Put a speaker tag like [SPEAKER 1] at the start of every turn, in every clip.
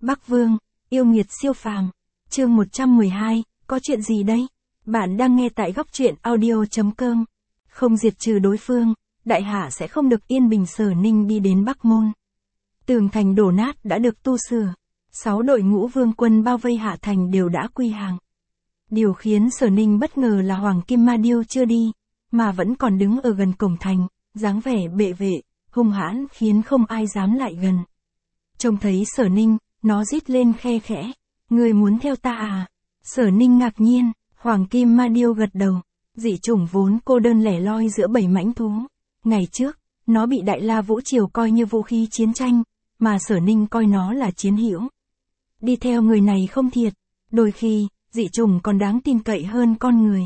[SPEAKER 1] Bắc Vương, yêu nghiệt siêu phàm. Chương 112, có chuyện gì đây? Bạn đang nghe tại góc truyện audio.com. Không diệt trừ đối phương, đại hạ sẽ không được yên bình. Sở Ninh đi đến Bắc Môn. Tường thành đổ nát đã được tu sửa. 6 đội ngũ vương quân bao vây hạ thành đều đã quy hàng. Điều khiến Sở Ninh bất ngờ là Hoàng Kim Ma Điêu chưa đi, mà vẫn còn đứng ở gần cổng thành, dáng vẻ bệ vệ, hung hãn khiến không ai dám lại gần. Trông thấy Sở Ninh, nó rít lên khe khẽ, người muốn theo ta à? Sở Ninh ngạc nhiên, Hoàng Kim Ma Điêu gật đầu, dị chủng vốn cô đơn lẻ loi giữa bầy mãnh thú. Ngày trước, nó bị Đại La Vũ Triều coi như vũ khí chiến tranh, mà Sở Ninh coi nó là chiến hữu. Đi theo người này không thiệt, đôi khi, dị chủng còn đáng tin cậy hơn con người.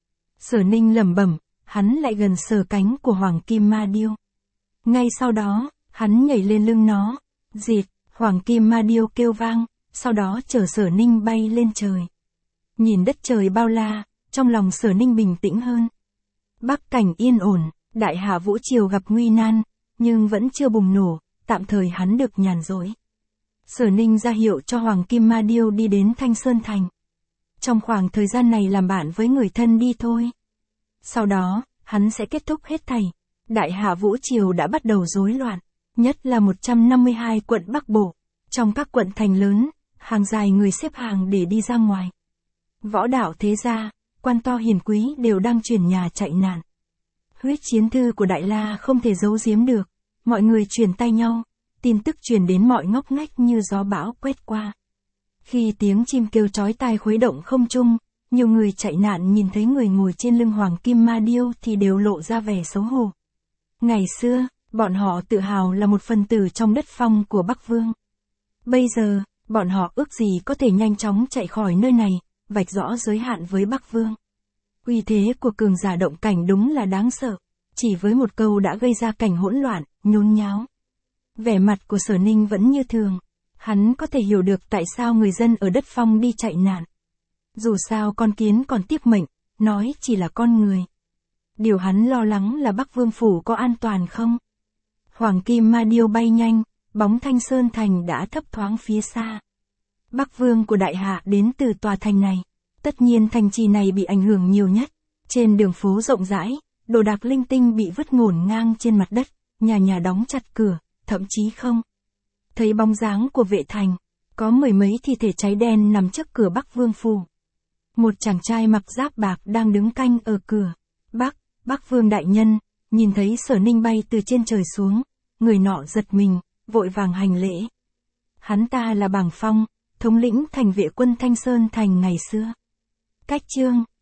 [SPEAKER 1] Sở Ninh lẩm bẩm, hắn lại gần sờ cánh của Hoàng Kim Ma Điêu. Ngay sau đó, hắn nhảy lên lưng nó, dịt, Hoàng Kim Ma Điêu kêu vang, sau đó chở Sở Ninh bay lên trời. Nhìn đất trời bao la, trong lòng Sở Ninh bình tĩnh hơn. Bắc cảnh yên ổn, Đại Hạ Vũ Triều gặp nguy nan, nhưng vẫn chưa bùng nổ, tạm thời hắn được nhàn rỗi. Sở Ninh ra hiệu cho Hoàng Kim Ma Điêu đi đến Thanh Sơn Thành. Trong khoảng thời gian này làm bạn với người thân đi thôi. Sau đó, hắn sẽ kết thúc hết thảy. Đại Hạ Vũ Triều đã bắt đầu rối loạn, nhất là 152 quận Bắc Bộ. Trong các quận thành lớn, hàng dài người xếp hàng để đi ra ngoài. Võ đạo thế gia, quan to hiền quý đều đang chuyển nhà chạy nạn. Huyết chiến thư của Đại La không thể giấu giếm được, mọi người truyền tay nhau, tin tức truyền đến mọi ngóc ngách như gió bão quét qua. Khi tiếng chim kêu chói tai khuấy động không trung, nhiều người chạy nạn nhìn thấy người ngồi trên lưng Hoàng Kim Ma Điêu thì đều lộ ra vẻ xấu hổ. Ngày xưa, bọn họ tự hào là một phần tử trong đất phong của Bắc Vương. Bây giờ, bọn họ ước gì có thể nhanh chóng chạy khỏi nơi này, vạch rõ giới hạn với Bắc Vương. Uy thế của cường giả động cảnh đúng là đáng sợ, chỉ với một câu đã gây ra cảnh hỗn loạn, nhốn nháo. Vẻ mặt của Sở Ninh vẫn như thường, hắn có thể hiểu được tại sao người dân ở đất phong đi chạy nạn. Dù sao con kiến còn tiếc mệnh, nói chỉ là con người. Điều hắn lo lắng là Bắc Vương phủ có an toàn không? Hoàng Kim Ma Điêu bay nhanh, bóng Thanh Sơn Thành đã thấp thoáng phía xa. Bắc Vương của Đại Hạ đến từ tòa thành này. Tất nhiên thành trì này bị ảnh hưởng nhiều nhất. Trên đường phố rộng rãi, đồ đạc linh tinh bị vứt ngổn ngang trên mặt đất, nhà nhà đóng chặt cửa, thậm chí không thấy bóng dáng của vệ thành. Có mười mấy thi thể cháy đen nằm trước cửa Bắc Vương phủ. Một chàng trai mặc giáp bạc đang đứng canh ở cửa. Bắc Vương đại nhân, nhìn thấy Sở Ninh bay từ trên trời xuống, người nọ giật mình, vội vàng hành lễ. Hắn ta là Bàng Phong, thống lĩnh thành vệ quân Thanh Sơn Thành ngày xưa. Cách chương